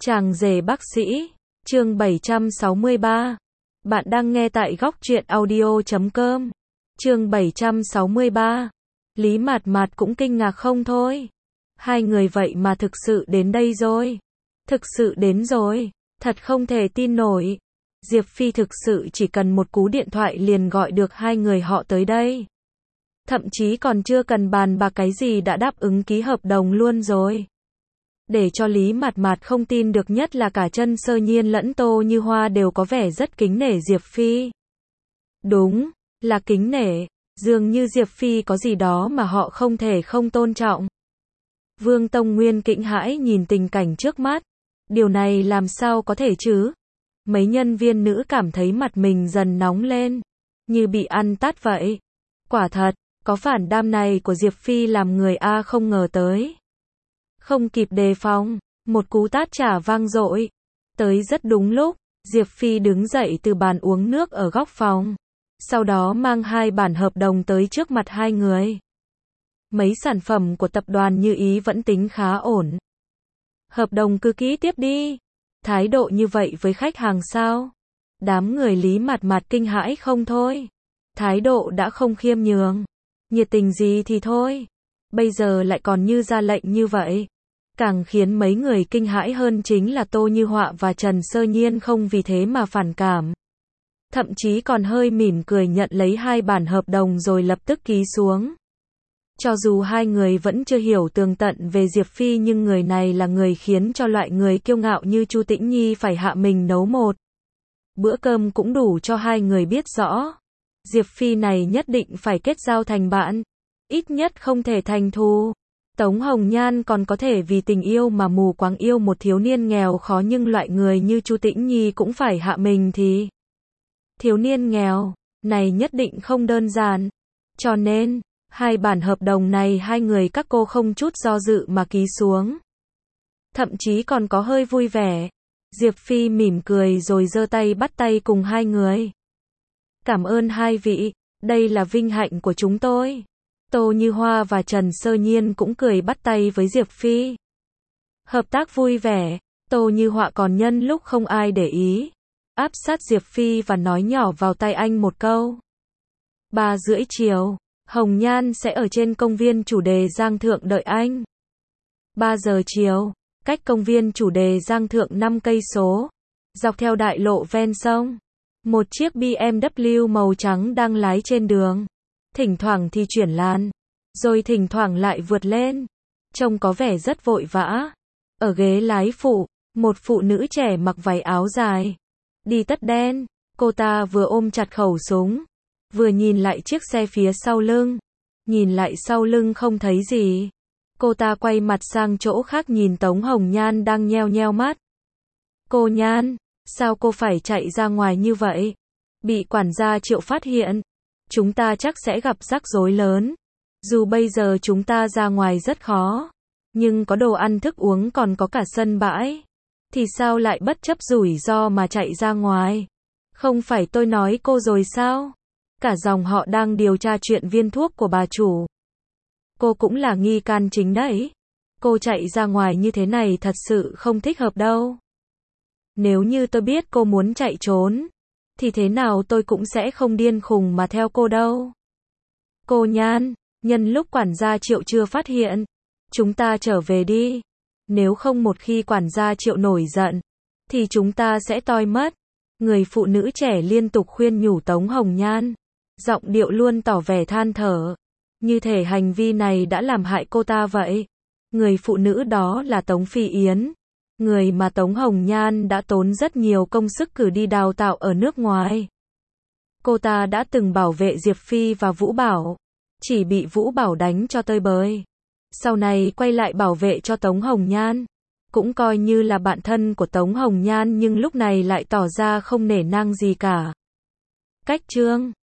Chàng rể bác sĩ, chương 763. Bạn đang nghe tại góc truyện audio.com. Chương 763. Lý Mạt Mạt cũng kinh ngạc không thôi. Hai người vậy mà thực sự đến đây rồi. Thực sự đến rồi, thật không thể tin nổi. Diệp Phi thực sự chỉ cần một cú điện thoại liền gọi được hai người họ tới đây. Thậm chí còn chưa cần bàn bạc cái gì đã đáp ứng ký hợp đồng luôn rồi. Để cho Lý Mạt Mạt không tin được nhất là cả Trần Sơ Nhiên lẫn Tô Như Hoa đều có vẻ rất kính nể Diệp Phi. Đúng, là kính nể, dường như Diệp Phi có gì đó mà họ không thể không tôn trọng. Vương Tông Nguyên kinh hãi nhìn tình cảnh trước mắt. Điều này làm sao có thể chứ? Mấy nhân viên nữ cảm thấy mặt mình dần nóng lên, như bị ăn tát vậy. Quả thật, có phản đam này của Diệp Phi làm người A không ngờ tới. Không kịp đề phòng, một cú tát trả vang dội. Tới rất đúng lúc, Diệp Phi đứng dậy từ bàn uống nước ở góc phòng. Sau đó mang hai bản hợp đồng tới trước mặt hai người. Mấy sản phẩm của tập đoàn Như Ý vẫn tính khá ổn. Hợp đồng cứ ký tiếp đi. Thái độ như vậy với khách hàng sao? Đám người Lý Mạt Mạt kinh hãi không thôi. Thái độ đã không khiêm nhường. Nhiệt tình gì thì thôi. Bây giờ lại còn như ra lệnh như vậy. Càng khiến mấy người kinh hãi hơn chính là Tô Như Họa và Trần Sơ Nhiên không vì thế mà phản cảm. Thậm chí còn hơi mỉm cười nhận lấy hai bản hợp đồng rồi lập tức ký xuống. Cho dù hai người vẫn chưa hiểu tường tận về Diệp Phi nhưng người này là người khiến cho loại người kiêu ngạo như Chu Tĩnh Nhi phải hạ mình nấu một bữa cơm cũng đủ cho hai người biết rõ. Diệp Phi này nhất định phải kết giao thành bạn. Ít nhất không thể thành thù. Tống Hồng Nhan còn có thể vì tình yêu mà mù quáng yêu một thiếu niên nghèo khó nhưng loại người như Chu Tĩnh Nhi cũng phải hạ mình thì. Thiếu niên nghèo, này nhất định không đơn giản. Cho nên, hai bản hợp đồng này hai người các cô không chút do dự mà ký xuống. Thậm chí còn có hơi vui vẻ. Diệp Phi mỉm cười rồi giơ tay bắt tay cùng hai người. Cảm ơn hai vị, đây là vinh hạnh của chúng tôi. Tô Như Hoa và Trần Sơ Nhiên cũng cười bắt tay với Diệp Phi. Hợp tác vui vẻ, Tô Như Họa còn nhân lúc không ai để ý. Áp sát Diệp Phi và nói nhỏ vào tai anh một câu. 3:30 chiều, Hồng Nhan sẽ ở trên công viên chủ đề Giang Thượng đợi anh. 3 giờ chiều, cách công viên chủ đề Giang Thượng 5 cây số. Dọc theo đại lộ ven sông. Một chiếc BMW màu trắng đang lái trên đường. Thỉnh thoảng thì chuyển làn, rồi thỉnh thoảng lại vượt lên. Trông có vẻ rất vội vã. Ở ghế lái phụ, một phụ nữ trẻ mặc váy áo dài, đi tất đen. Cô ta vừa ôm chặt khẩu súng, vừa nhìn lại chiếc xe phía sau lưng. Nhìn lại sau lưng không thấy gì. Cô ta quay mặt sang chỗ khác nhìn Tống Hồng Nhan đang nheo nheo mắt. Cô Nhan, sao cô phải chạy ra ngoài như vậy? Bị quản gia Triệu phát hiện. Chúng ta chắc sẽ gặp rắc rối lớn. Dù bây giờ chúng ta ra ngoài rất khó, nhưng có đồ ăn thức uống còn có cả sân bãi. Thì sao lại bất chấp rủi ro mà chạy ra ngoài? Không phải tôi nói cô rồi sao? Cả dòng họ đang điều tra chuyện viên thuốc của bà chủ. Cô cũng là nghi can chính đấy. Cô chạy ra ngoài như thế này thật sự không thích hợp đâu. Nếu như tôi biết cô muốn chạy trốn, thì thế nào tôi cũng sẽ không điên khùng mà theo cô đâu. Cô Nhan, nhân lúc quản gia Triệu chưa phát hiện, chúng ta trở về đi. Nếu không một khi quản gia Triệu nổi giận, thì chúng ta sẽ toi mất. Người phụ nữ trẻ liên tục khuyên nhủ Tống Hồng Nhan. Giọng điệu luôn tỏ vẻ than thở. Như thể hành vi này đã làm hại cô ta vậy. Người phụ nữ đó là Tống Phi Yến. Người mà Tống Hồng Nhan đã tốn rất nhiều công sức cử đi đào tạo ở nước ngoài. Cô ta đã từng bảo vệ Diệp Phi và Vũ Bảo. Chỉ bị Vũ Bảo đánh cho tơi bời. Sau này quay lại bảo vệ cho Tống Hồng Nhan. Cũng coi như là bạn thân của Tống Hồng Nhan nhưng lúc này lại tỏ ra không nể nang gì cả. Cách chương